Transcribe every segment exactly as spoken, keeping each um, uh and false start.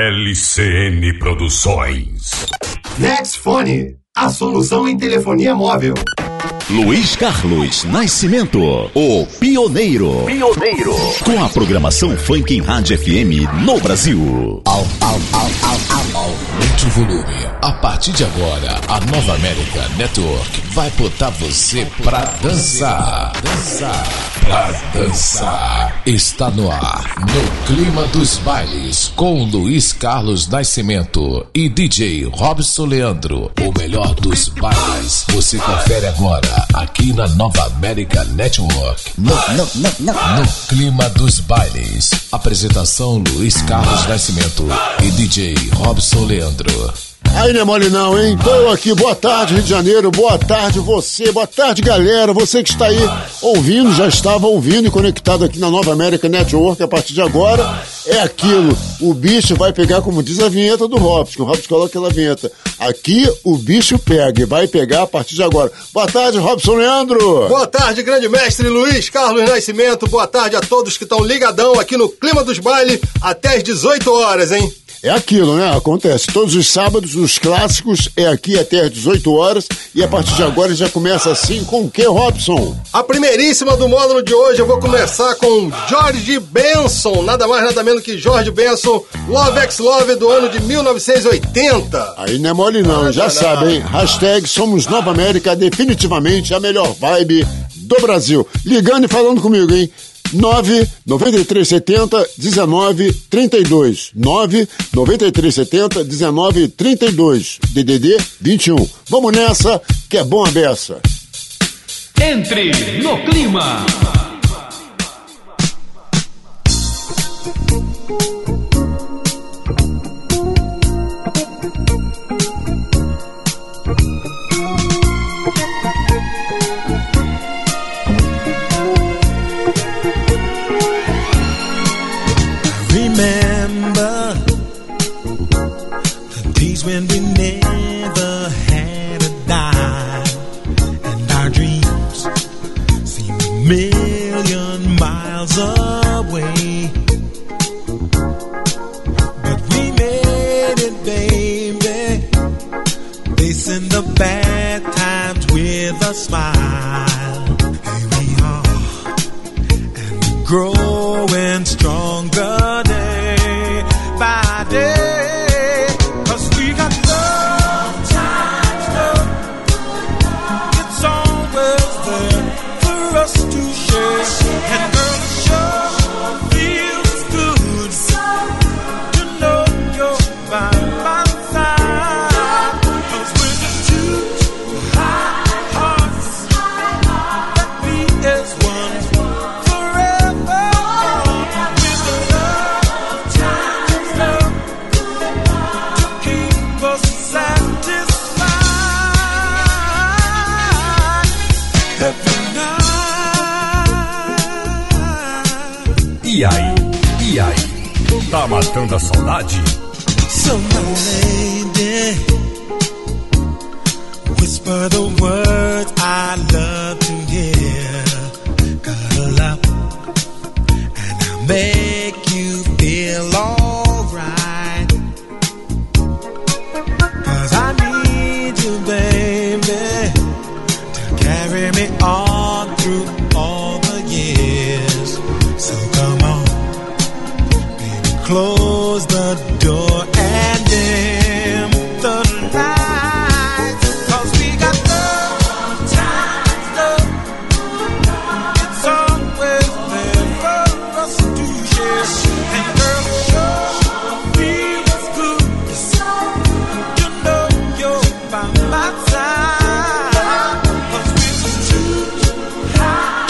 L C N Produções. Next Phone, a solução em telefonia móvel. Luiz Carlos Nascimento, o pioneiro. Pioneiro. Com a programação funk em rádio F M no Brasil. Au, au, au, au, au, au. Aumente o volume. A partir de agora, a Nova América Network vai botar você pra dançar. Dançar. Pra dançar. Está no ar, no clima dos bailes, com Luiz Carlos Nascimento e D J Robson Leandro. O melhor dos bailes você confere agora, aqui na Nova América Network. No, no, no, no. No clima dos bailes. Apresentação Luiz Carlos Nascimento e D J Robson Leandro. Aí não é mole não, hein? Tô eu aqui, boa tarde Rio de Janeiro, boa tarde você, boa tarde galera, você que está aí ouvindo, já estava ouvindo e conectado aqui na Nova América Network. A partir de agora é aquilo, o bicho vai pegar, como diz a vinheta do Robson, que o Robson coloca aquela vinheta, aqui o bicho pega e vai pegar a partir de agora. Boa tarde, Robson Leandro. Boa tarde, grande mestre Luiz Carlos Nascimento, boa tarde a todos que estão ligadão aqui no clima dos bailes até às dezoito horas, hein? É aquilo, né? Acontece todos os sábados, os clássicos, é aqui até às dezoito horas, e a partir de agora já começa assim com o que, Robson? A primeiríssima do módulo de hoje eu vou começar com George Benson, nada mais nada menos que George Benson, Love X Love do ano de mil novecentos e oitenta. Aí não é mole não, ah, já sabe, hein? Hashtag Somos Nova América, definitivamente a melhor vibe do Brasil. Ligando e falando comigo, hein? nove nove três sete zero um nove três dois nove nove três sete zero um nove três dois D D D vinte e um. Vamos nessa, que é bom a beça. Entre no clima. Remember the days when we never had a dime, and our dreams seemed a million miles away. But we made it, baby, facing the bad times with a smile. Here we are, and we're growing stronger day by day, 'cause we got love times love. It's always there for us to share. And girl, it sure feels good to know you're by my side. 'Cause we're just two hearts that beat as one forever. E aí? E aí? Tá matando a saudade? So my lady, whisper the words I love to hear. Cuddle up and I'll make you feel alright. 'Cause I need you, baby, to carry me on through all the years. So come on, baby, close the door and dim the lights. 'Cause we got love times love. It's always there for us to share. And girl, it sure feels good to know you're by my side. 'Cause we're just two high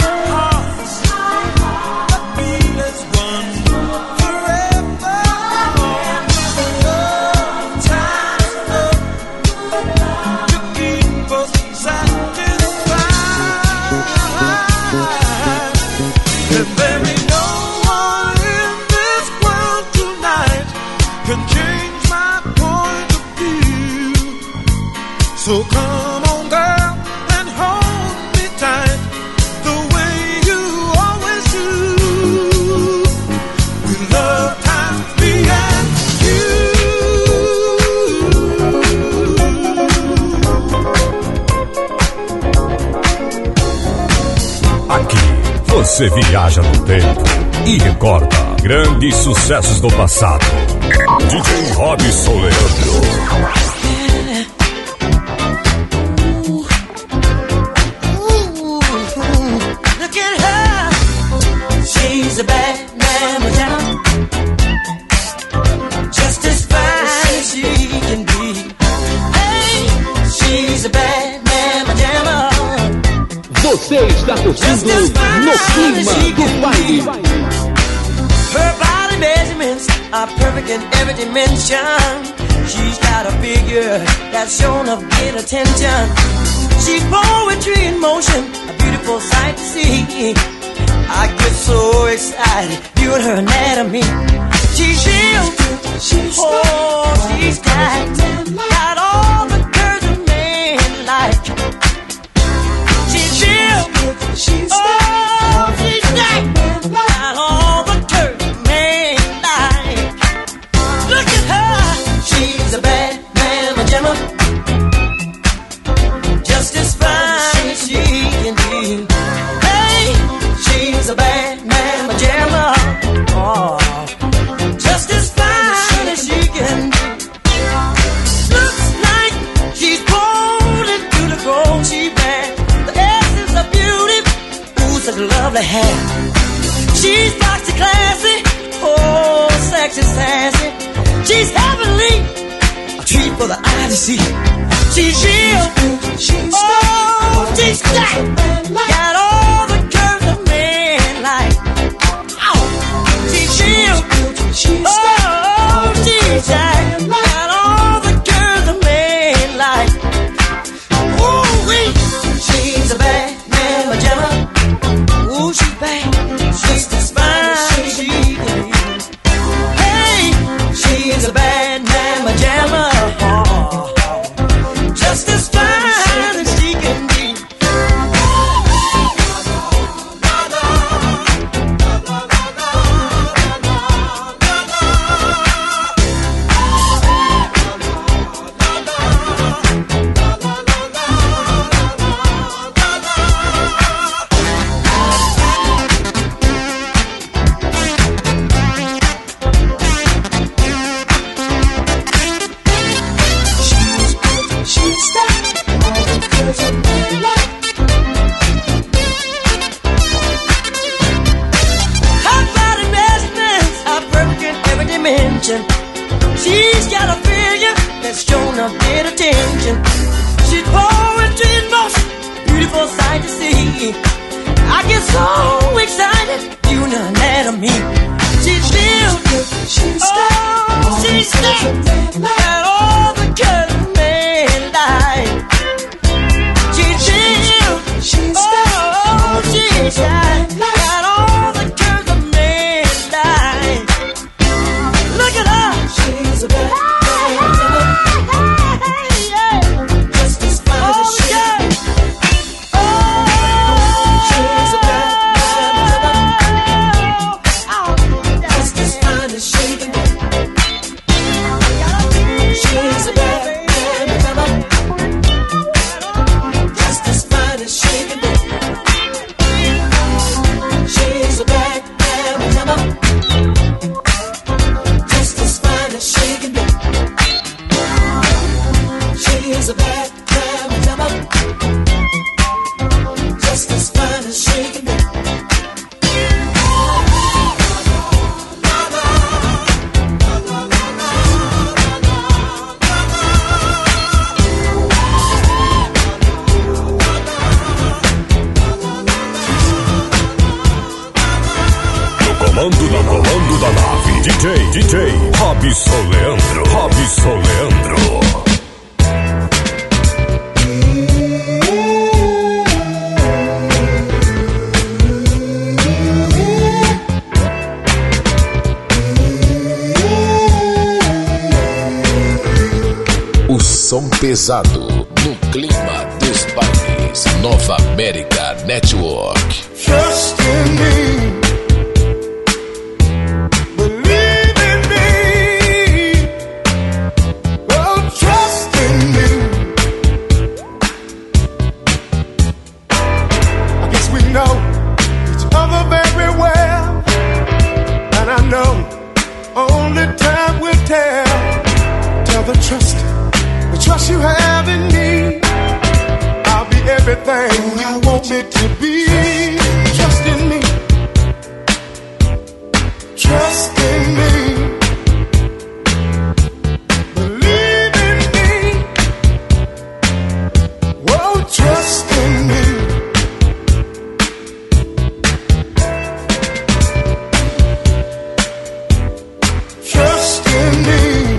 Você viaja no tempo e recorda grandes sucessos do passado. D J Robson Leandro. She's a bad man, just as fine as she can be. Hey, she's a bad man, Você está curtindo No Clima do Baile. Her body measurements are perfect in every dimension. She's got a figure that's shown of great attention. She's poetry in motion, a beautiful sight to see. I get so excited viewing her anatomy. She's real, she's oh, she's got, got all the curves a man like. She's real, she's oh, she's got, got all the curves a man like. Look at her, she's a bad mamma jamma, just as fine as she can be. She's a bad mamma jamma, oh, just as fine as she can be. Looks like she's born into the gold. She bad, the essence of beauty, ooh, such lovely hair. She's foxy classy, oh, sexy sassy. She's heavenly, a treat for the eye to see. She's real, she's oh, she's stacked, got all the curves of men like. Oh, she's real, she's oh, she's stacked, got all the curves of men like. Ooh, wee, she's a bad mamma jamma. Ooh, she's bad, just as fine as she can be. Hey, she's a bad mamma jamma. Oh, just as fine as she can be. She's got a figure that's shown a bit attention. She's poetry in motion, beautiful sight to see. I get so excited viewing her anatomy. She's real, she's oh, she's stacked, got all the curves a man like. She's real, she's oh, she's stacked, got all the curves a man like. Look at her, she's a bad man, just as fine as she can be. Oh, she's a bad man, just as fine as she can be. She's a bad man, just as fine as she can be. She's a bad man, just as fine as she can be. She's a bad mamma, just as fine as she can be. No comando da comando da nave, D J, D J Robson Leandro, Robson Leandro. O som pesado no clima dos bailes. Nova América Network. Trust in me. Believe in me. Oh, trust in me. I guess we know each other the trust, the trust you have in me. I'll be everything you want me to be. Trust in me. Trust in me. Believe in me. Whoa, trust in me. Trust in me.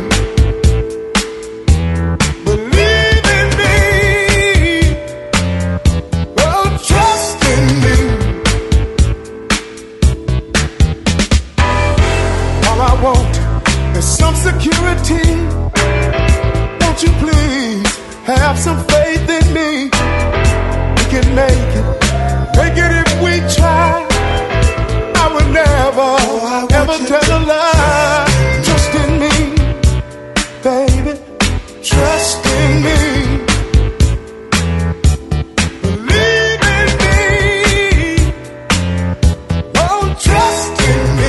Believe in me. Whoa, trust in me. All I want is some security. Won't you please have some faith in me? We can make it, make it if we try. I would never, oh, I ever tell a lie. Trust in me, baby. Trust in me. Believe in me. Oh, trust in me.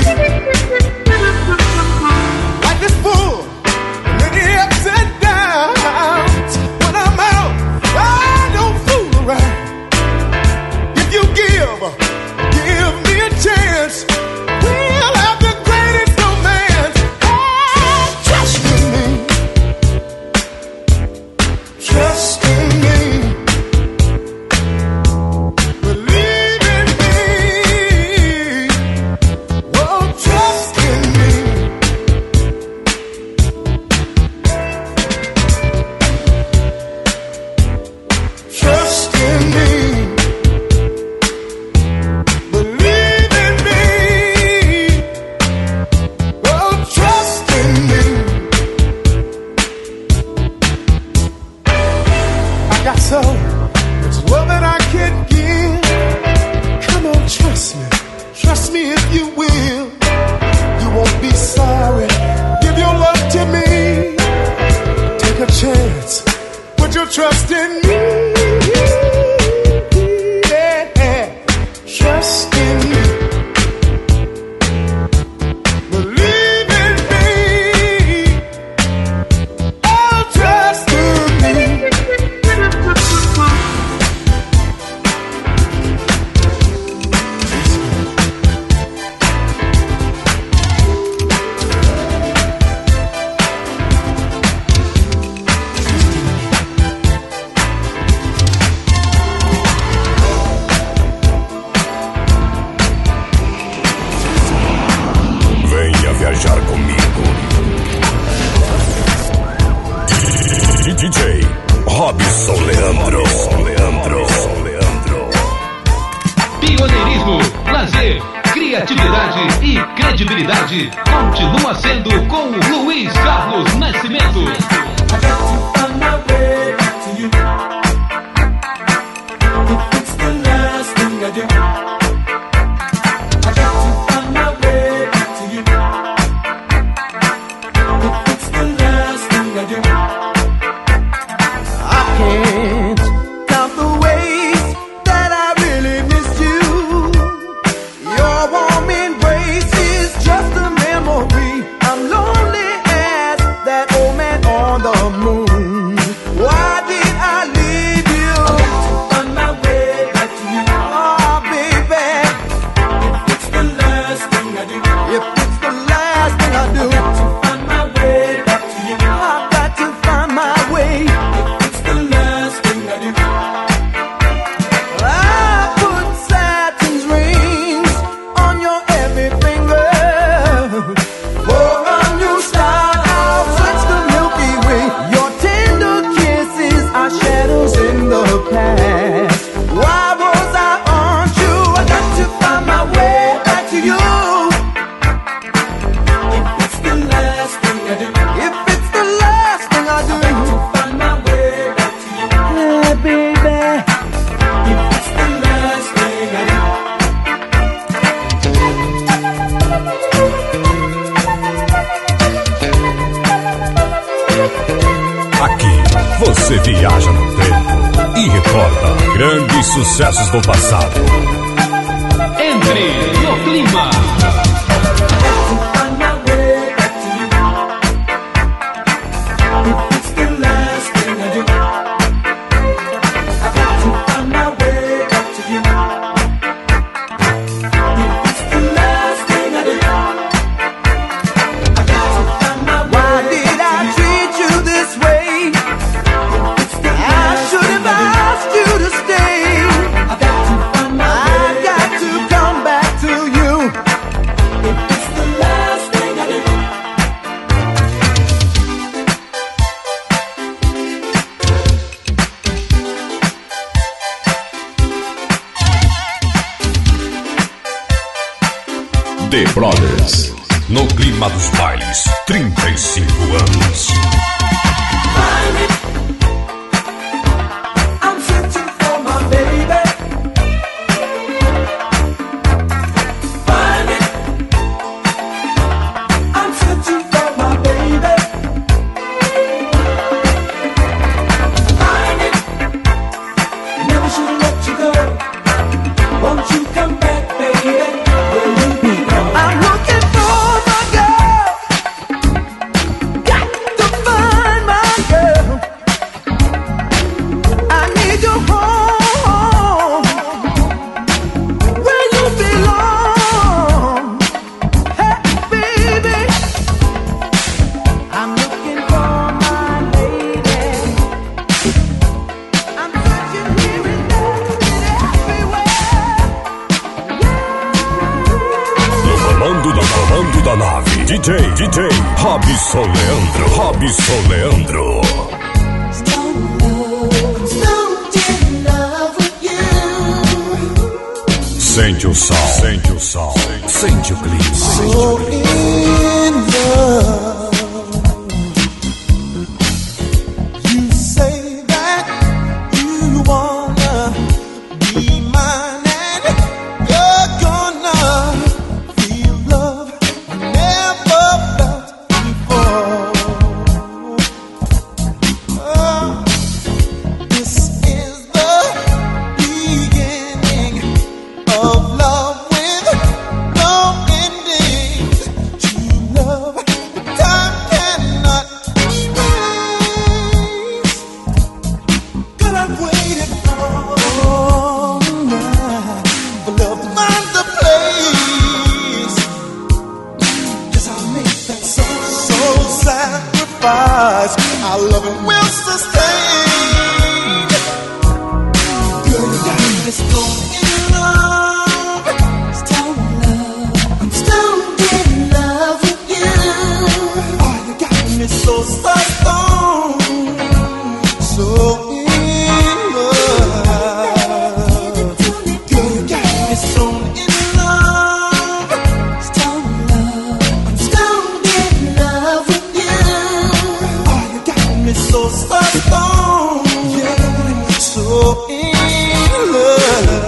Life is full of many ups and downs. When I'm out, I don't fool around. If you give, give me a chance, we'll have the greatest romance. Oh, trust in me. Trust in me. Believe in me. Oh, trust in me. Trust in me. Believe in me. Oh, trust in me. I got so much love that I can give. Come on, trust me. Trust me if you will. You won't be sorry. Give your love to me. Take a chance. Put your trust in me. Yeah. Trust in me. Believe in me. Oh, trust in me. Venha viajar comigo. D J Robson Leandro. Leandro. Leandro. Pioneirismo, lazer, criatividade e credibilidade continua sendo com Luiz Carlos Nascimento. I can't count the ways that I really missed you. Your warm embrace is just a memory. I'm lonely as that old man on the moon. Why did I leave you? I got to find my way back to you. Oh, baby. If it's the last thing I do. If it's the last thing I do. I got to find my way back to you. I've got to find my way. I put satin rings on your every finger. For a new start, I'll switch the Milky Way. Your tender kisses are shadows in the past. Why was I untrue? I got to find my way back to you. If it's the last thing I do. If it's the last thing I do. I got to find my way back to you. Yeah, baby. If it's the last thing I do. Aqui você viaja no tempo e recorda grandes sucessos do passado. Entre no clima. If The Brothers. No clima dos bailes, trinta e cinco anos. I'm searching for my baby. Find it. I'm searching for my baby. Find it. Never should have let you go. Won't you come back, baby? Will you be gone? I'm looking for my girl. Got to find my girl. I need you home where you belong. Hey, baby, I'm looking for my lady. I'm searching here and there and everywhere. No comando da comando da nave, D J, D J, Robson Leandro, Robson Leandro. Sente o sol, sente o sol, sente o clima. So in love, you say that you wanna be mine and you're gonna feel love you never felt before. Oh, this is the beginning of love with no ending. True love, the time cannot erase. God, I've waited all night for love to find the place. Guess I'll make that soul, soul sacrifice. Our love it will sustain. Girl, you got me stoned in love. Stoned love. I'm stoned in love with you. Oh, you got me so stoned, so in love. Girl, you got me stoned in love. Stoned love. I'm stoned in love with you. Oh, you got me so stoned, yeah, so in love.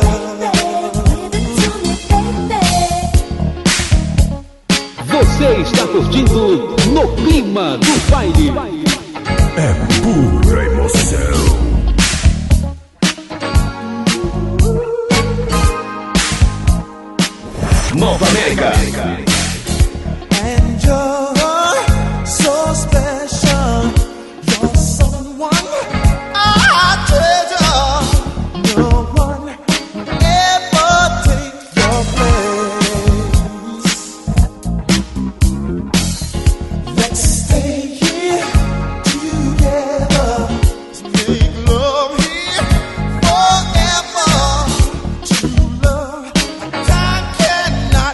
Você está curtindo No Clima do Baile. É pura emoção. Nova América. And you're so special. You're someone I treasure. No one will ever take your place. Let's stay here together to make love here forever. True love, time cannot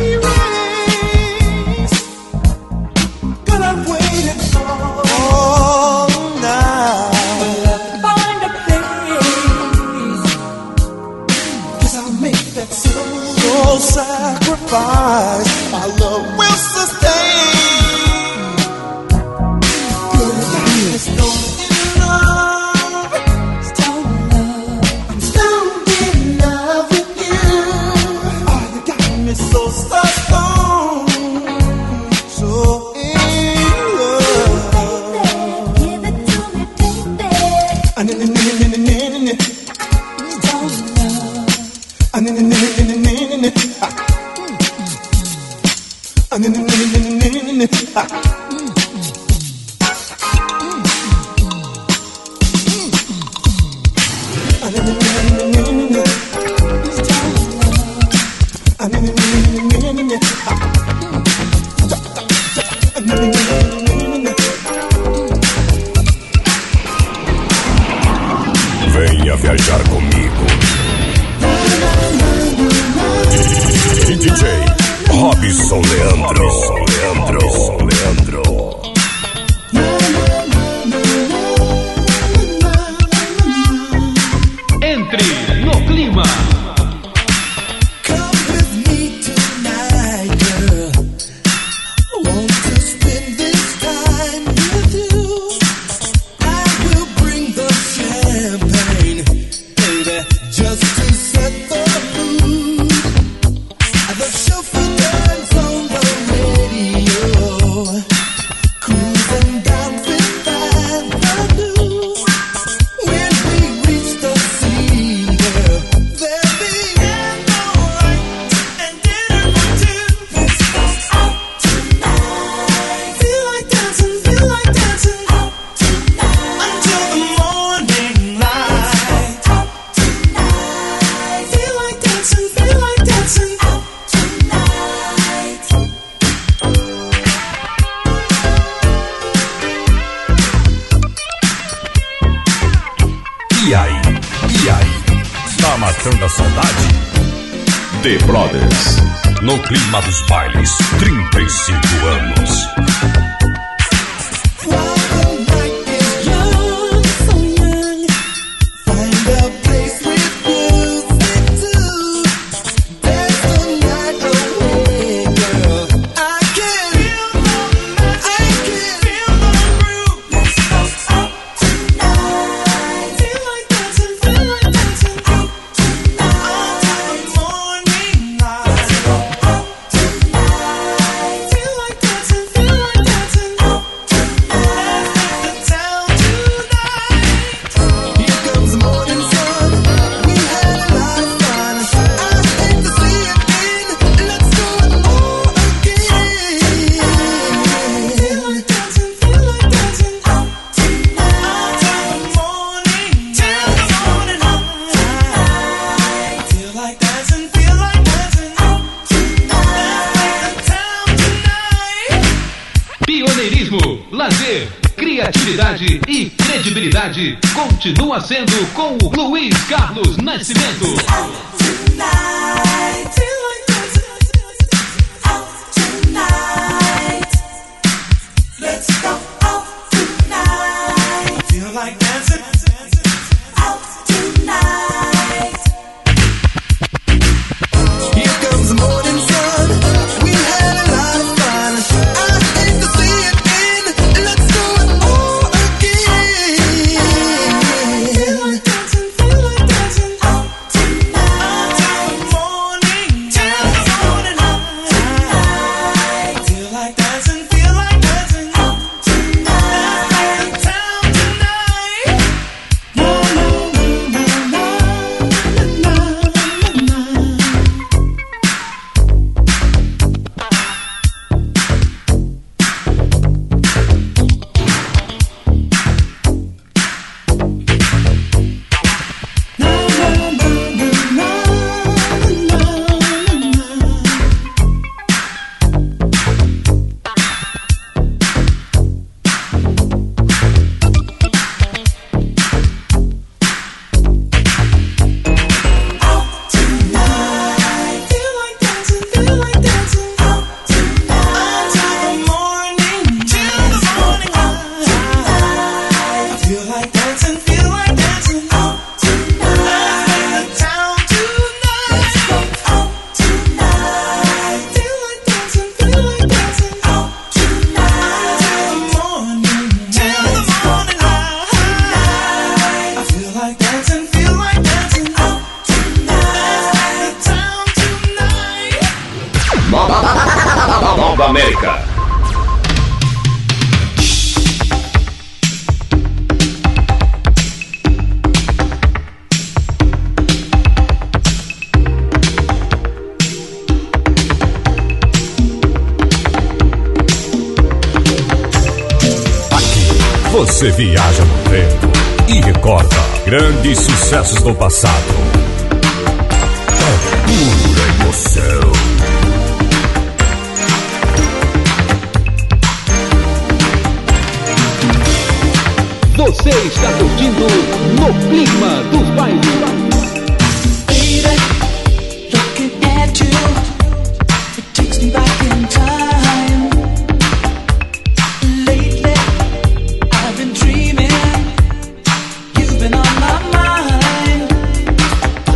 erase. God, I've waited all night. Find a place. Guess I'll make that soul sacrifice. Our love will sustain. Girl, you got me stoned in love. Stoned love. I'm stoned in love with you. Oh, you got me so stoned, so in love. Give it to me, baby. Ah, na, na, na, na, na, na, na, na. Stoned love. Ah, na, na, na, na, na, na, na, na. Ah. Ah, na, na, na, na, na, na, na, na. Ah. Ah, na, na, na, na, na, na, na, na. Ah, na, na, na, na, na, na, na, na. Ah. Ah, na, na, na, na, na, na, na, na. Venha viajar comigo. D J Robson Leandro. Leandro. Leandro. Entre no clima. Come with me tonight. just to set the mood. The chauffeur turns on the radio, cruising down Fifth Avenue. When we reach the scene, girl, there'll be candlelight and dinner for two. Let's go out tonight. Feel like dancing, feel like dancing out tonight until the morning light. Out tonight. Feel like dancing, feel like dancing out tonight. E aí? E aí? Tá matando a saudade? The Brothers. No clima dos bailes, trinta e cinco anos. While the night is young, so young, find a place with music too. Dance the night away, girl. I can feel the magic, I can feel the groove. Let's go out tonight. Feel like dancing, feel like dancing out tonight until the morning light. Let's go out tonight. Feel like dancing, feel like dancing out tonight. Let's take the town tonight. Here comes the morning sun. We had a lot of fun. I hate to see it end. Let's do it all again. Feel like dancing, feel like dancing out tonight until the morning, till the morning light. Feel like dancing, feel like dancing out tonight. Let's take the town tonight. Pioneirismo, lazer, criatividade e credibilidade continua sendo com o Luiz Carlos Nascimento. Tonight, feel like dancing out tonight. Let's go out tonight. Feel like dancing out tonight. Here comes the morning sun. We had a lot of fun. I hate to see it end. Let's do it all again. Feel like dancing, feel like dancing out tonight until the morning, till the morning light. Feel like dancing, feel like dancing out tonight. Let's take the town tonight. Na na na na na na na na. Out tonight, feel like dancing, feel like dancing out tonight until the morning, till the morning light. I feel like dancing, feel like dancing out tonight. Let's take the town tonight. Let's go out tonight. Feel like dancing, feel like dancing out tonight until the morning, till the morning light. I feel like dancing, feel like dancing out tonight. Let's take the town tonight. Nova América. Você viaja no tempo e recorda grandes sucessos do passado. É pura emoção. Você está curtindo No Clima dos Bailes. Baby, looking at you, it takes me back in time. Lately, I've been dreaming, you've been on my mind.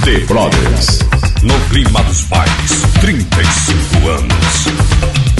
The Brothers. No clima dos bailes, trinta e cinco anos.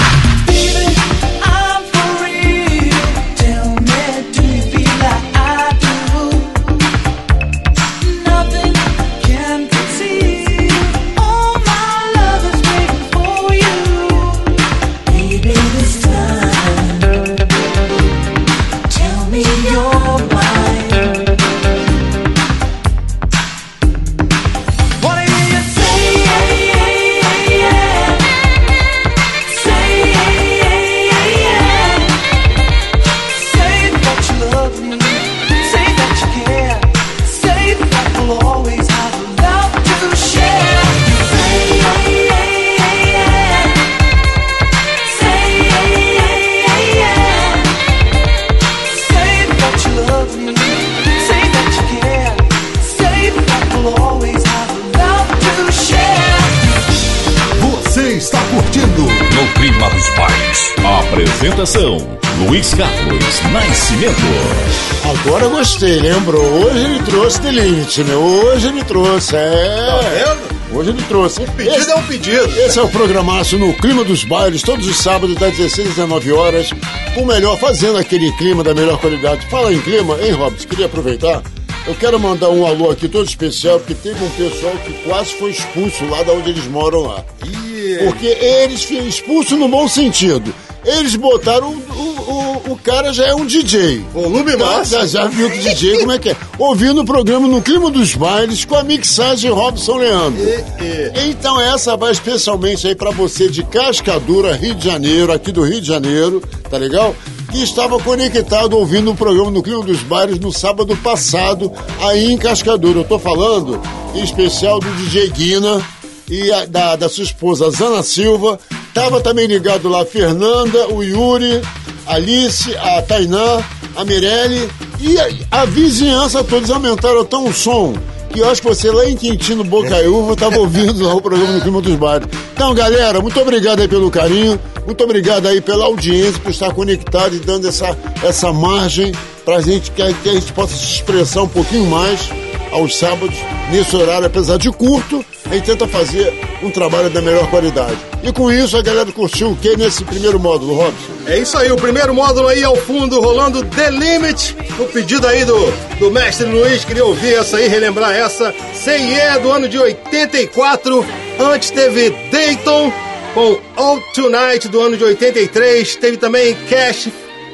Apresentação, Luiz Carlos Nascimento. Agora gostei, lembrou? Hoje ele trouxe The Limit, né? Hoje ele trouxe, é... Tá vendo? Hoje ele trouxe. Um pedido esse, é um pedido. Esse é o programaço no Clima dos Bailes, todos os sábados, das dezesseis às dezenove horas, com o melhor, fazendo aquele clima da melhor qualidade. Fala em clima, hein, Robson? Queria aproveitar. Eu quero mandar um alô aqui todo especial, porque teve um pessoal que quase foi expulso lá de onde eles moram lá. Yeah. Porque eles foram expulsos no bom sentido. Eles botaram o, o, o, o cara já é um D J. Volume massa. Já, já viu que D J como é que é. Ouvindo o programa no Clima dos Bailes com a mixagem Robson Leandro. E, e. Então essa vai especialmente aí pra você de Cascadura, Rio de Janeiro, aqui do Rio de Janeiro, tá legal? Que estava conectado ouvindo o programa no Clima dos Bailes no sábado passado, aí em Cascadura. Eu tô falando em especial do D J Guina e a, da, da sua esposa Zana Silva. Tava também ligado lá a Fernanda, o Yuri, a Alice, a Tainá, a Mirelle e a, a vizinhança, todos aumentaram tão o som que eu acho que você lá em Quintino, Bocaiúva, estava ouvindo lá o programa no Clima dos Bailes. Então, galera, muito obrigado aí pelo carinho, muito obrigado aí pela audiência, por estar conectado e dando essa, essa margem pra gente, que a, que a gente possa se expressar um pouquinho mais aos sábados, nesse horário, apesar de curto, a gente tenta fazer um trabalho da melhor qualidade. E com isso, a galera curtiu o que nesse primeiro módulo, Robson? É isso aí, o primeiro módulo aí ao fundo, rolando The Limit, o pedido aí do, do mestre Luiz, queria ouvir essa aí, relembrar essa, Say Yeah, do ano de oitenta e quatro, antes teve Dayton, com All Tonight, do ano de oitenta e três, teve também Cash,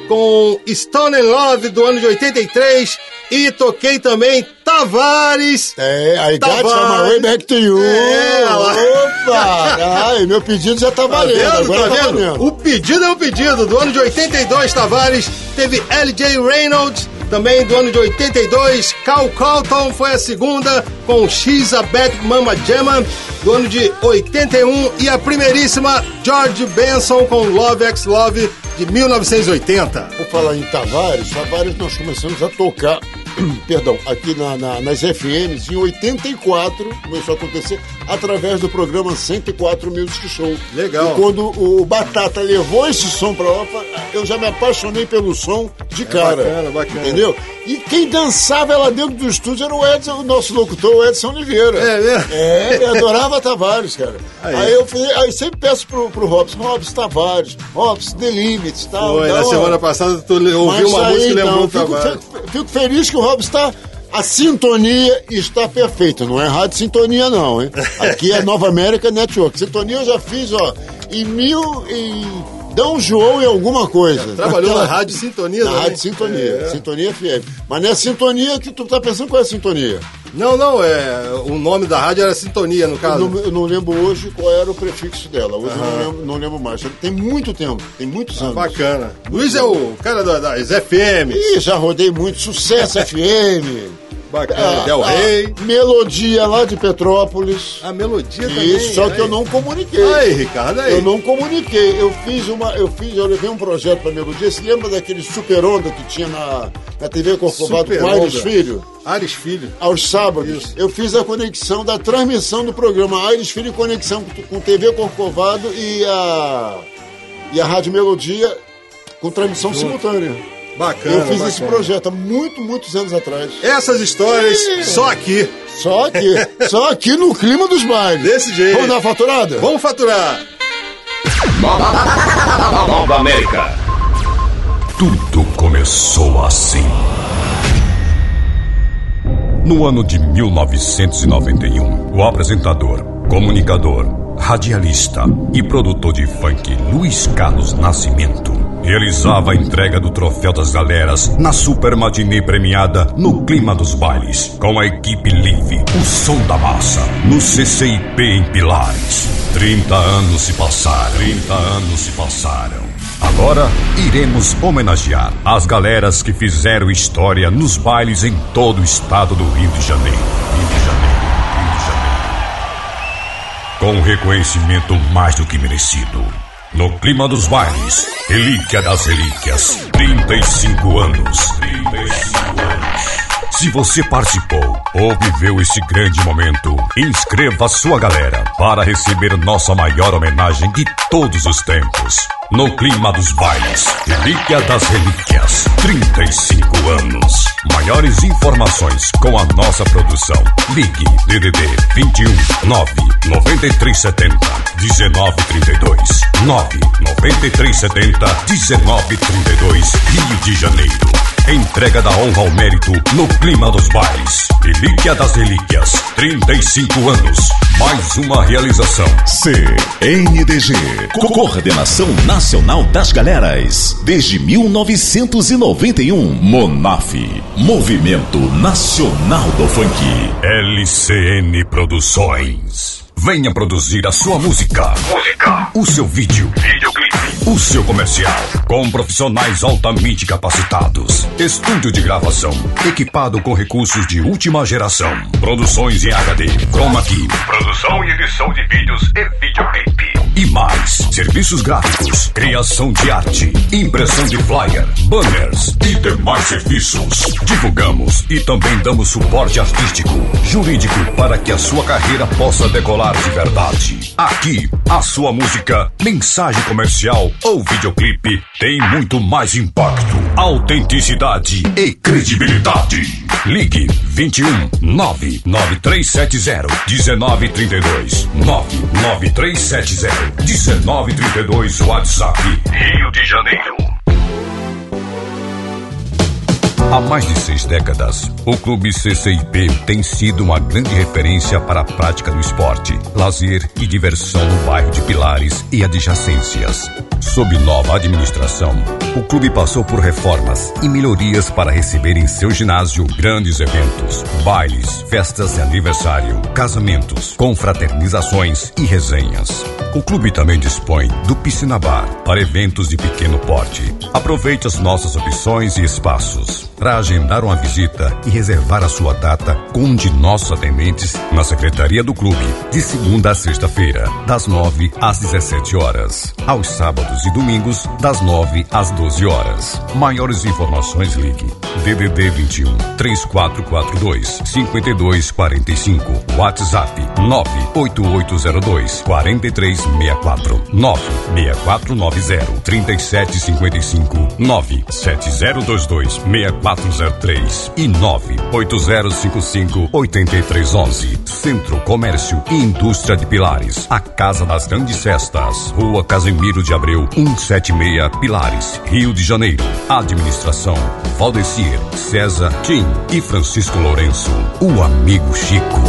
com Stone and Love, do ano de oitenta e três, e toquei também Tavares. É, I got my way back to you. É, opa! Ai, meu pedido já tá valendo. Tá vendo, agora tá tá vendo? valendo. O pedido é o pedido. Do ano de oitenta e dois, Tavares. Teve L J Reynolds. Também do ano de oitenta e dois, Cal Calton foi a segunda, com She's a Bad Mama Jamma, do ano de oitenta e um. E a primeiríssima, George Benson, com Love X Love, de mil novecentos e oitenta. Por falar em Tavares, Tavares nós começamos a tocar, perdão, aqui na, na, nas F Ms em oitenta e quatro, começou a acontecer através do programa cento e quatro Music Show. Legal. E quando o Batata levou esse som pra lá, eu já me apaixonei pelo som de cara. É bacana, bacana. Entendeu? E quem dançava lá dentro do estúdio era o Edson, o nosso locutor, o Edson Oliveira. É mesmo? É, ele adorava Tavares, cara. Aí, aí eu falei, aí sempre peço pro, pro Robson, Robson Tavares, Robson The Limits e tal. Foi, na semana passada tu ouviu uma aí, música e lembrou então, o Tavares. Fico, fico feliz que o Robson está... A sintonia está perfeita, não é rádio sintonia não, hein? Aqui é Nova América Network. Sintonia eu já fiz, ó, em mil... Em... Dão João em alguma coisa. Já trabalhou Aquela... na Rádio Sintonia, Na né? Rádio Sintonia, é. Sintonia F M. Mas não é Sintonia que tu tá pensando qual é a Sintonia? Não, não, é... o nome da rádio era Sintonia, no caso. Eu não, eu não lembro hoje qual era o prefixo dela. Hoje eu não lembro, não lembro mais. Tem muito tempo, tem muitos anos. Bacana. Luiz é o cara das F Ms. Ih, já rodei muito. Sucesso F M. Bacana, a, Del Rey. Melodia lá de Petrópolis. A Melodia Isso, também. Isso, só aí. que eu não comuniquei. Aí, Ricardo, aí. Eu não comuniquei. Eu fiz uma. Eu fiz, eu levei um projeto pra Melodia. Você lembra daquele Super Onda que tinha na, na T V Corcovado com Aires Filho? Aires Filho. Aos sábados. Isso. Eu fiz a conexão da transmissão do programa Aires Filho, conexão com, com T V Corcovado e a. E a Rádio Melodia com transmissão Junto. simultânea. Bacana, Eu fiz bacana. esse projeto há muito, muitos anos atrás. Essas histórias, Ih. só aqui. Só aqui, só aqui no clima dos bailes. Desse jeito. Vamos dar uma faturada? Vamos faturar. Nova, Nova América. Tudo começou assim. No ano de mil novecentos e noventa e um, o apresentador, comunicador, radialista e produtor de funk Luiz Carlos Nascimento realizava a entrega do Troféu das Galeras na Super Matinê premiada no clima dos bailes, com a equipe Live, o som da massa, no C C I P em Pilares. trinta anos se passaram, trinta anos se passaram. Agora iremos homenagear as galeras que fizeram história nos bailes em todo o estado do Rio de Janeiro. Rio de Janeiro, Rio de Janeiro. Com um reconhecimento mais do que merecido. No clima dos bailes, Relíquia das Relíquias, trinta e cinco anos. trinta e cinco anos. Se você participou ou viveu esse grande momento, inscreva a sua galera para receber nossa maior homenagem de todos os tempos. No clima dos bailes, Relíquia das Relíquias, trinta e cinco anos. Maiores informações com a nossa produção. Ligue D D D vinte e um, nove nove três sete zero, um nove três dois, nove nove três sete zero, um nove três dois, Rio de Janeiro. Entrega da honra ao mérito no clima dos bailes. Relíquia das Relíquias, trinta e cinco anos. Mais uma realização. C N D G, Coordenação Nacional das Galeras. Desde mil novecentos e noventa e um, Monaf, Movimento Nacional do Funk. L C N Produções. Venha produzir a sua música. Música. O seu vídeo. Videoclipe. O seu comercial. Com profissionais altamente capacitados. Estúdio de gravação. Equipado com recursos de última geração. Produções em H D. Chroma Key. Produção e edição de vídeos e videoclipe. E mais. Serviços gráficos. Criação de arte. Impressão de flyer. Banners. E demais serviços. Divulgamos e também damos suporte artístico. Jurídico para que a sua carreira possa decolar de verdade. Aqui, a sua música, mensagem comercial ou videoclipe tem muito mais impacto, autenticidade e credibilidade. Ligue vinte e um, nove nove três sete zero, um nove três dois, nove nove três sete zero, um nove três dois, WhatsApp, Rio de Janeiro. Há mais de seis décadas, o Clube C C I P tem sido uma grande referência para a prática do esporte, lazer e diversão no bairro de Pilares e adjacências. Sob nova administração, o clube passou por reformas e melhorias para receber em seu ginásio grandes eventos, bailes, festas de aniversário, casamentos, confraternizações e resenhas. O clube também dispõe do Piscina Bar para eventos de pequeno porte. Aproveite as nossas opções e espaços. Para agendar uma visita e reservar a sua data com um de nossos atendentes na Secretaria do Clube, de segunda a sexta-feira, das nove às dezessete horas. Aos sábados e domingos, das nove às doze horas. Maiores informações, ligue D D D vinte e um, três quatro quatro dois, cinco dois quatro cinco, WhatsApp nove oito oito zero dois, quatro três seis quatro, nove seis quatro nove zero, três sete cinco cinco, nove sete zero dois dois, seis quatro zero três e nove oito zero cinco cinco, oito três um um. Centro Comércio e Indústria de Pilares, a Casa das Grandes Festas, Rua Casimiro de Abreu, cento e setenta e seis, Pilares, Rio de Janeiro. Administração Valdecir, César, Tim e Francisco Lourenço, o amigo Chico.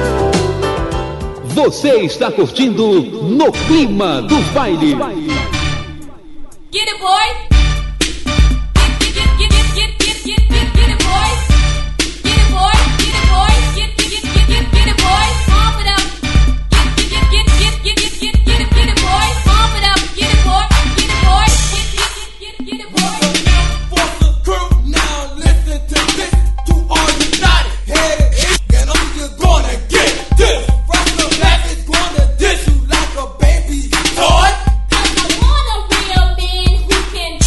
Você está curtindo No Clima do Baile. Get it, boy! Can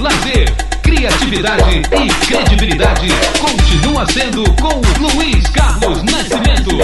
lazer, criatividade e credibilidade continua sendo com Luiz Carlos Nascimento.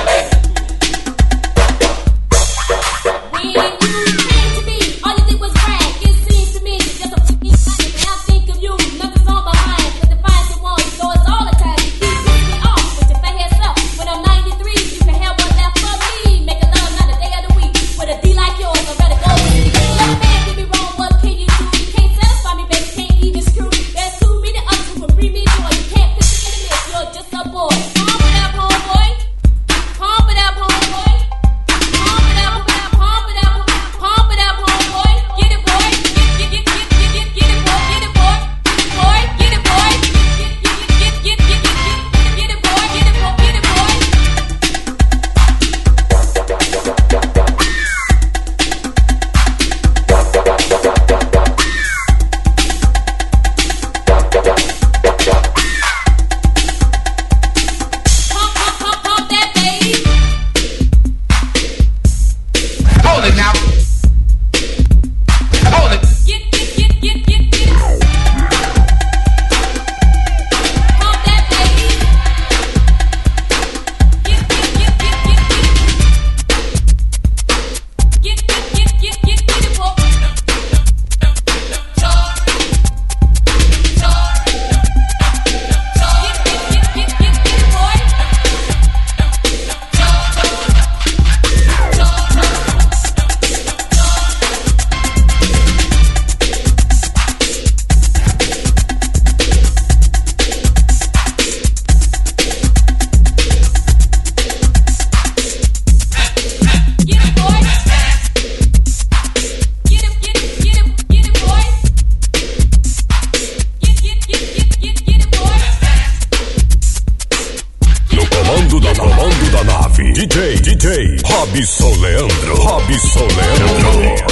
Robson Leandro, Robson Leandro.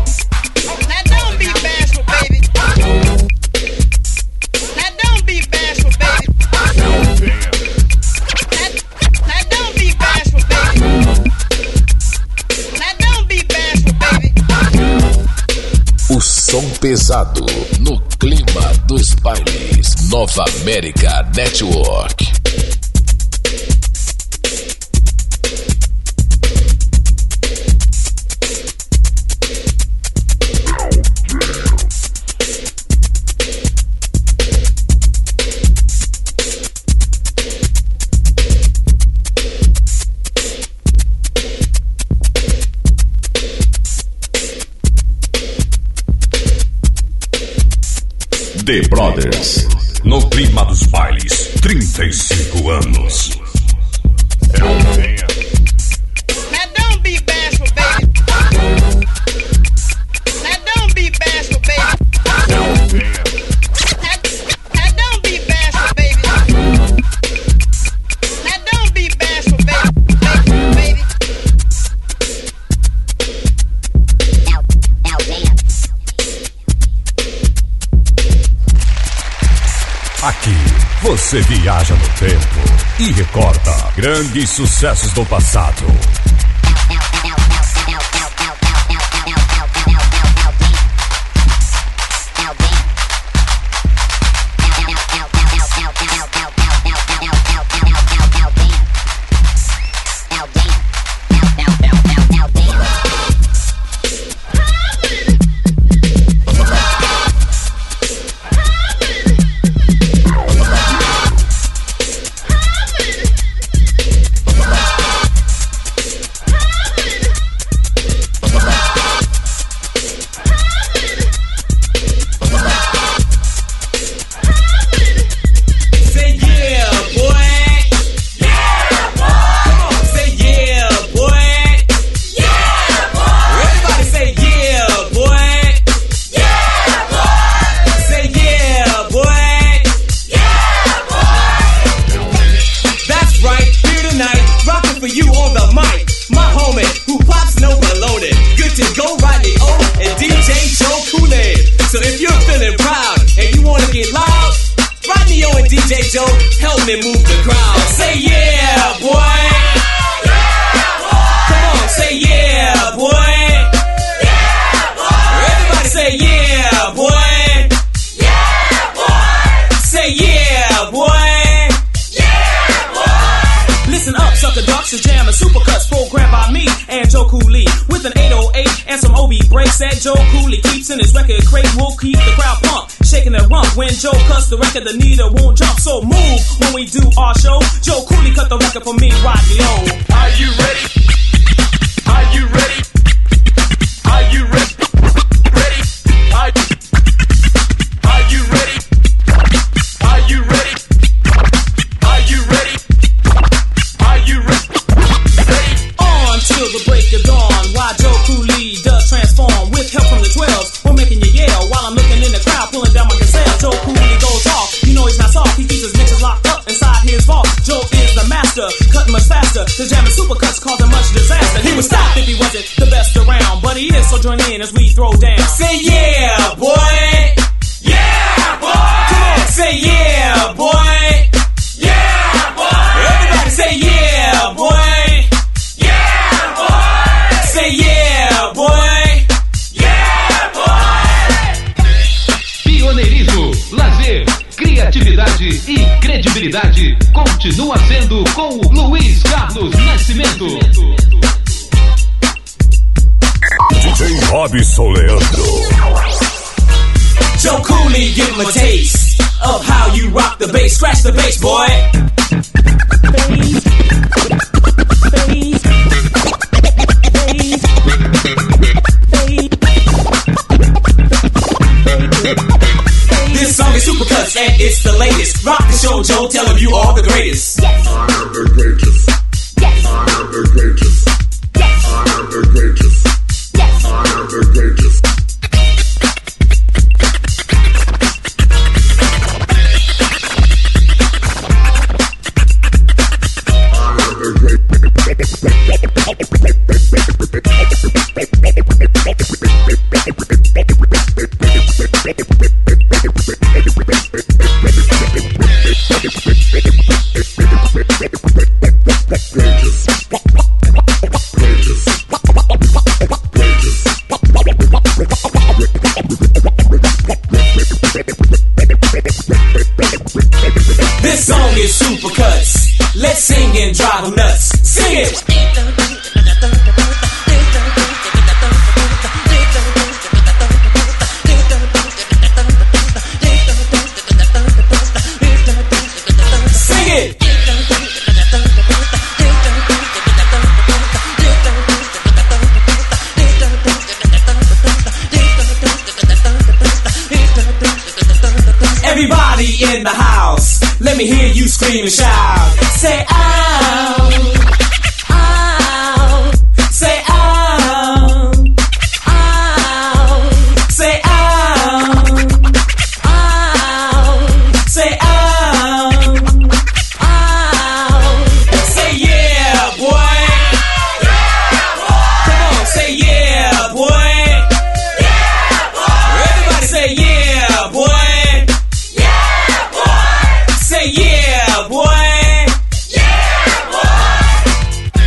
Now don't be bashful, baby. Now don't be bashful, baby. Now, now don't be bashful, baby. Now don't be bashful, baby. O som pesado no clima dos bailes. Nova América Network. The Brothers. No clima dos bailes, trinta e cinco anos. Now don't be bashful, baby. Now don't be bashful, baby. Now, now don't be bashful, baby. Now don't be bashful, baby. Baby. Now, now dance. Aqui você viaja no tempo e recorda grandes sucessos do passado. and some O B breaks that Joe Cooley keeps in his record crate will keep the crowd pumped, shaking their rump. When Joe cuts the record, the needle won't jump. So move when we do our show. Joe Cooley cut the record for me, Rodney O. Are you ready? Are you ready? Are you ready? Ready? Are, are you ready? Are you ready? Are you ready? Are you ready? Ready? On till the break of dawn, while Joe Cooley does transform with help from the twelves. We're making you yell while I'm looking in the crowd, pulling down my gazelle. Joe Cooley goes off. You know he's not soft. He keeps his mixes locked up inside his vault. Joe is the master, cutting much faster. The jamming supercuts causing much disaster. He would stop if he wasn't the best around, but he is, so join in as we throw down. Say yeah, boy. Yeah, boy. Come on, say yeah, boy. Yeah, boy. Everybody say yeah, boy. Yeah, boy. Say yeah, boy. Yeah, boy. Pioneirismo, lazer, criatividade e credibilidade continua sendo com o Luiz Carlos Nascimento. D J Robson Leandro. Joe Cooley, give him a taste of how you rock the bass. Scratch the bass, boy. Bass, bass, bass. This song is Supercuts and it's the latest. Rock the show, Joe. Tell him you are the greatest. Yes. I am the greatest. Yes. I am the greatest. Yes. I am the greatest. Yes. I am the greatest. This song is Supercuts. Let's sing and drive them nuts. Sing it! Everybody in the house, let me hear you scream and shout. Say ow, ow. Say ow, ow. Say ow, ow. Say ow, ow. Say yeah, boy. Yeah, boy. Come on, say yeah, boy. Yeah, boy. Everybody say yeah, boy. Say yeah, boy! Yeah, boy!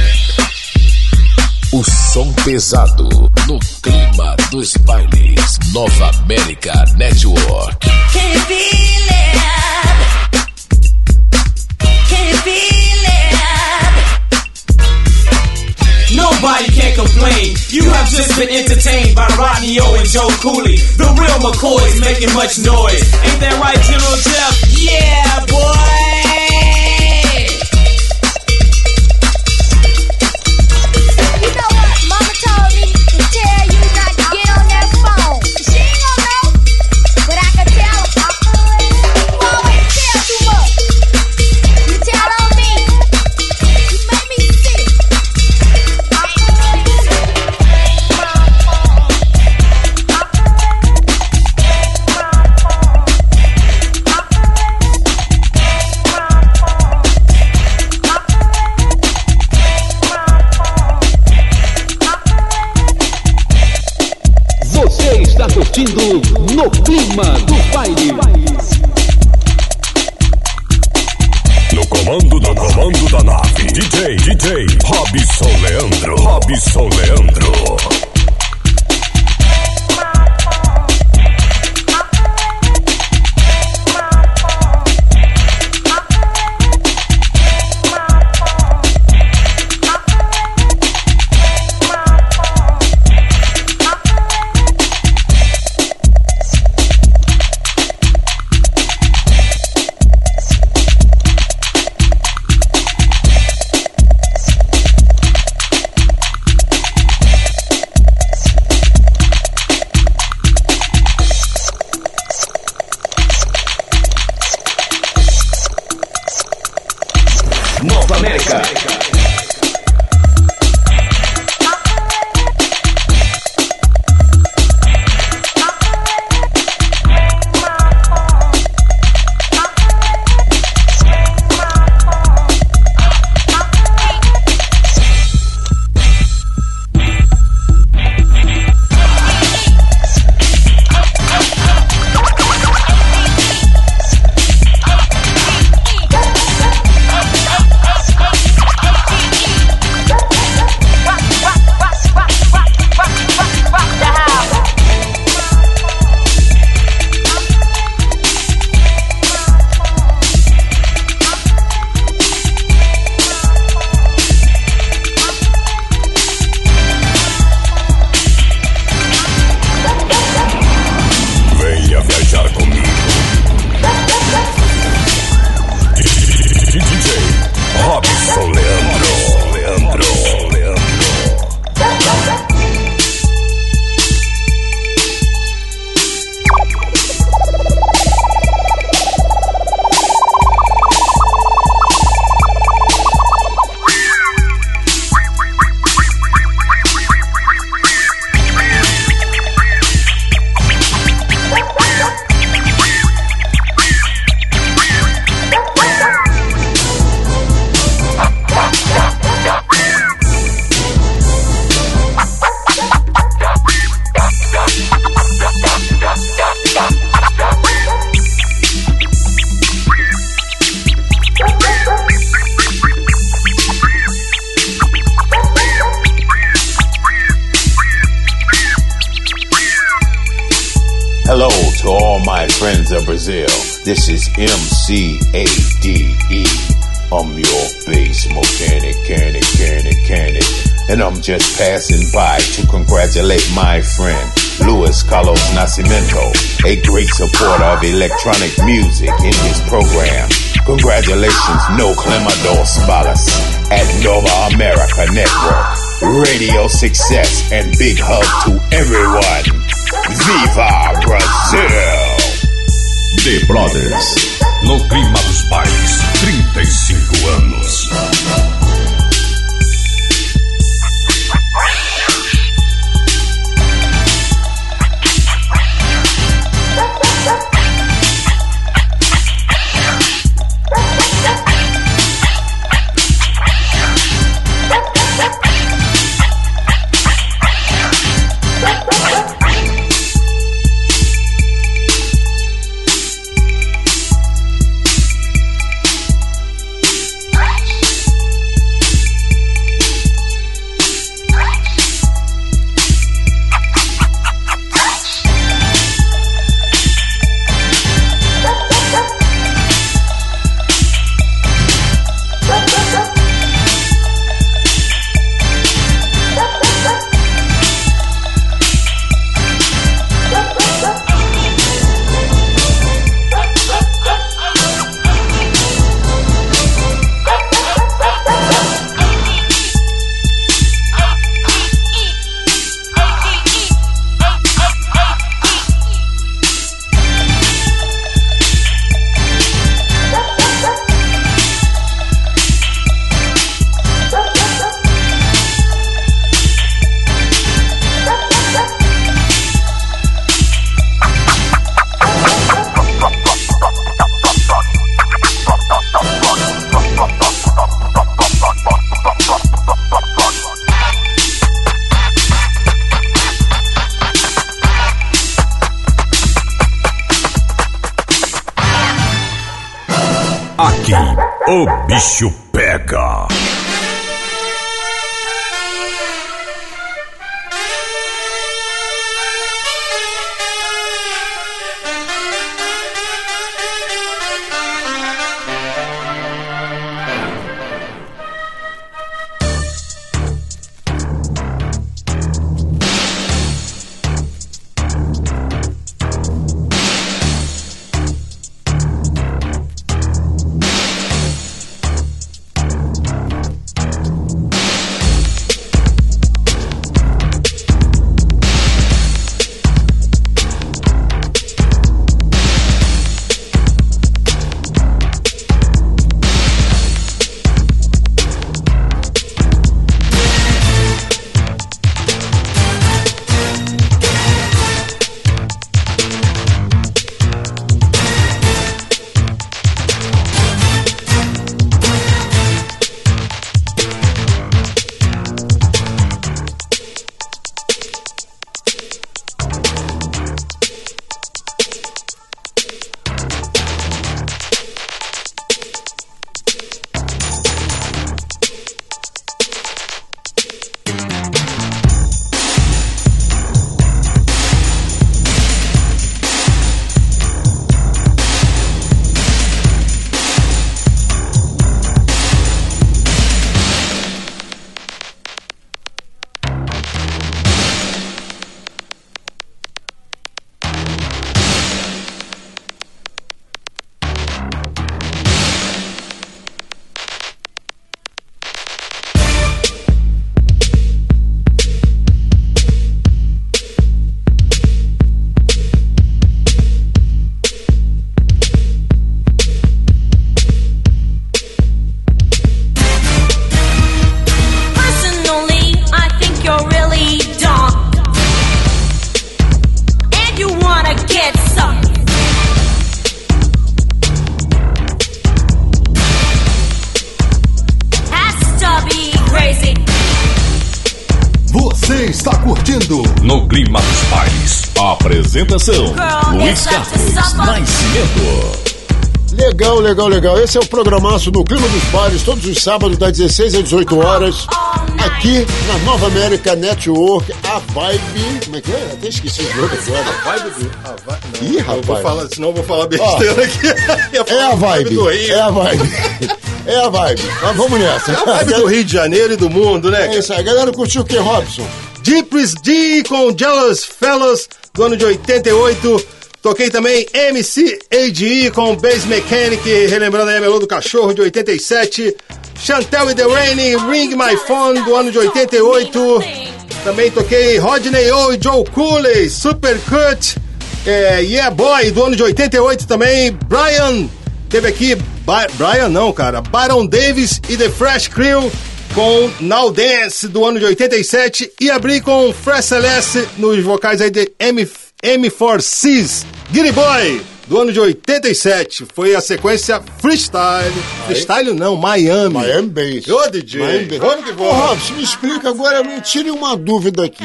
O som pesado no clima dos bailes. Nova América Network. Can you feel it? Can you feel it? Nobody can complain. You have just been entertained by Rodney O and Joe Cooley. The real McCoys making much noise. Ain't that right, General Jeff? Yeah, boy! You know what? Mama told me to tell you not to get on that phone. She ain't gonna know, but I can tell her. You always tell too much. You tell on me. You make me sick. Você está curtindo No Clima do Baile. No comando do comando da nave, D J, D J, Robson Leandro, Robson Leandro. América. Hello to all my friends of Brazil. This is M C A D E. I'm your bass mechanic, canic, canic, canic. And I'm just passing by to congratulate my friend Luis Carlos Nascimento, a great supporter of electronic music in his program. Congratulations, no Clema dos Balas at Nova America Network. Radio success and big hug to everyone. Viva Brasil! The Brothers. No clima dos bailes, trinta e cinco anos. Aqui o bicho pega. Apresentação: Luiz Carlos Nascimento. Legal, legal, legal. Esse é o programaço no Clima dos Bailes, todos os sábados, das dezesseis às dezoito horas, aqui na Nova América Network. A Vibe. Como é que é? Até esqueci o nome agora. A Vibe do. A vi... Ih, rapaz. Vou falar, senão eu vou falar besteira ah, aqui. É a Vibe. É a Vibe. É a Vibe. Mas vamos nessa. É a Vibe do Rio de Janeiro e do mundo, né? É isso aí. A galera curtiu o que, Robson? Deepest D com Jealous Fellas, do ano de oitenta e oito. Toquei também M C A D E com Bass Mechanic, relembrando aí a Melô do Cachorro, de oitenta e sete. Chantel e The Rain, Ring My Phone, do ano de oitenta e oito. Também toquei Rodney O e Joe Cooley, Super Cut, é, Yeah Boy, do ano de oitenta e oito também. Brian, teve aqui, Ba- Brian não, cara, Baron Davis e The Fresh Crew com Now Dance, do ano de oitenta e sete. E abri com Fresh Celeste nos vocais aí de M M quatro Cs, Giddy Boy, do ano de oitenta e sete. Foi a sequência Freestyle. Freestyle não, Miami. Miami Bass. Ô, D J. Miami Vamos que Ô, vamos. Robson, me explica agora, me tire uma dúvida aqui.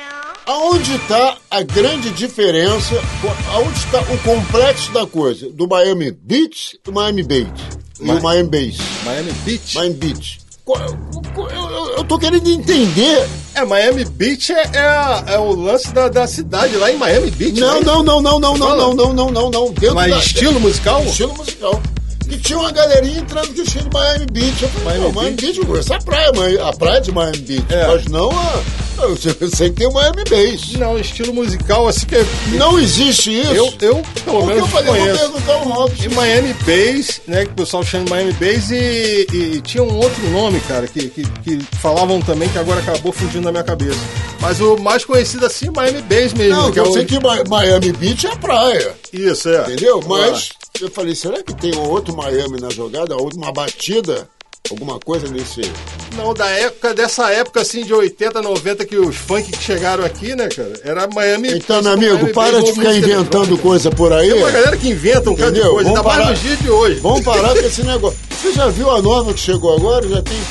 Aonde está a grande diferença, aonde está o complexo da coisa, do Miami Beach e do Miami Bass? E o Miami Bass? Miami Beach? Miami Beach. Eu, eu, eu tô querendo entender. É, Miami Beach é, é, a, é o lance da, da cidade lá em Miami Beach. Não, né? não, não, não, não, não, não, não, não, não, não. Dentro Mas da, estilo musical? Estilo musical. Que tinha uma galerinha entrando que estilo de Miami Beach. Eu falei, Miami não, Miami Beach, eu conheço a praia, a praia de Miami Beach, É. mas não a... Eu sei que tem o Miami Bass. Não, estilo musical assim que... Não existe isso. Eu, eu pelo Porque menos, eu falei, conheço. vou perguntar o Robson. E Miami Bass, né, que o pessoal chama de Miami Bass, e, e tinha um outro nome, cara, que, que, que falavam também, que agora acabou fugindo da minha cabeça. Mas o mais conhecido assim é Miami Bass mesmo. Não, que eu é o... sei que Mi- Miami Beach é a praia. Isso, é. Entendeu? Mas eu falei, será que tem um outro Miami na jogada? Uma batida? Alguma coisa nesse... Não, da época, dessa época assim de oitenta, noventa, que os funk que chegaram aqui, né, cara, era Miami. Então, meu amigo, Miami para Bass de ou ficar música inventando eletrônica. coisa por aí. Tem uma galera que inventa um cara de Entendeu? coisa, ainda Vamos mais parar- nos dias de hoje. Vamos parar com esse negócio. Você já viu a nova que chegou agora? Já tem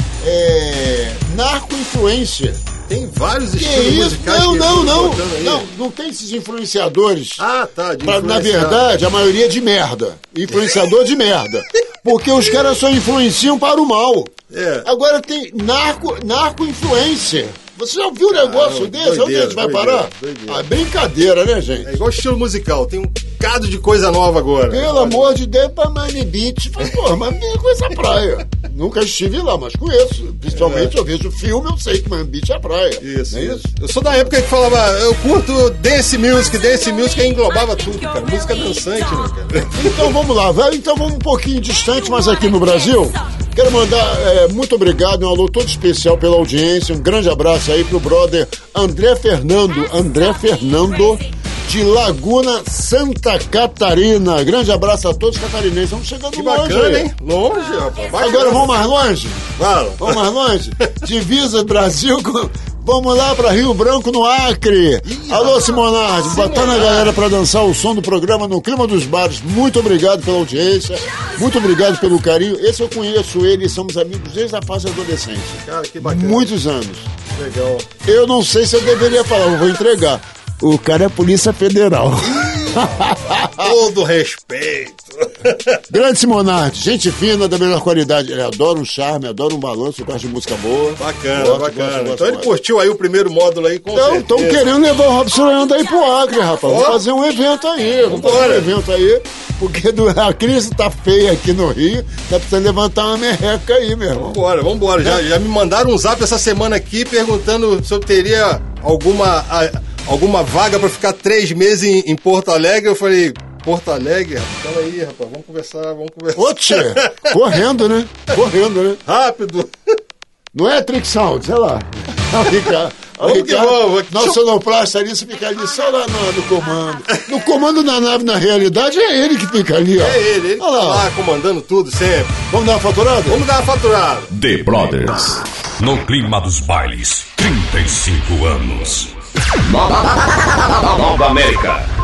é, narco-influência. Tem vários Que estilos isso? musicais Não, que não, eles não. botando aí. Não, não tem esses influenciadores. Ah, tá. De Pra, na influenciar. verdade, a maioria é de merda. Influenciador de merda. Porque os caras só influenciam para o mal. É. Agora tem narco, narco-influência. Você já viu um negócio desse? Onde a doideira, gente vai doideira, parar? doideira. Ah, brincadeira, né, gente? É igual estilo musical, tem um bocado de coisa nova agora. Pelo amor de Deus, pra Miami Beach. Falei, porra, mas nem conheço a praia. Nunca estive lá, mas conheço. Principalmente É. eu vejo filme, eu sei que Miami Beach é a praia. Isso, Não é isso. Eu sou da época que falava, eu curto dance music, dance music aí englobava tudo, cara. Música dançante, né, cara? Então vamos lá, velho. Então vamos um pouquinho distante, mas aqui no Brasil. Quero mandar é, muito obrigado, um alô todo especial pela audiência. Um grande abraço aí pro brother André Fernando. André Fernando de Laguna, Santa Catarina. Grande abraço a todos os catarinenses. Vamos chegando Que longe bacana, aí. hein? Longe, rapaz. Vai Agora chegando. vamos mais longe? Fala. Vamos mais longe? Divisa Brasil com... Vamos lá para Rio Branco, no Acre. Alô, Simonardi, botando a galera para dançar o som do programa no Clima dos Bares. Muito obrigado pela audiência, muito obrigado pelo carinho. Esse eu conheço ele, somos amigos desde a fase da adolescência. Cara, que bacana. Muitos anos. Legal. Eu não sei se eu deveria falar, eu vou entregar. O cara é Polícia Federal. Todo respeito. Grande Simonardi, gente fina, da melhor qualidade. Ele adora um charme, adora um balanço, gosta de música boa. Bacana, Gosto, bacana. gosto, gosto, então ele gosto. curtiu aí o primeiro módulo aí, com Então, certeza. estão querendo levar o Robson Leandro aí pro Acre, rapaz. Vamos Ó. fazer um evento aí. Vamos fazer um Vambora. evento aí. Porque do- a crise tá feia aqui no Rio. Tá precisando levantar uma merreca aí, meu irmão. Vambora, vambora. Já, já me mandaram um zap essa semana aqui perguntando se eu teria alguma, a- alguma vaga pra ficar três meses em, em Porto Alegre. Eu falei, Porto Alegre? Rapaz, fala aí, rapaz, vamos conversar, vamos conversar. Ô, tchê, correndo, né? Correndo, né? Rápido. Não é Trick Sound, sei lá. O Ricardo, o Vamos que Ricardo, vamos. nosso sonoplasta ali, você fica ali só lá no, no comando. No comando da nave, na realidade, é ele que fica ali, ó. É ele, ele que Olha tá lá. lá comandando tudo sempre. Vamos dar uma faturada? Vamos dar uma faturada. The Brothers. No clima dos bailes, trinta e cinco anos. Nova América.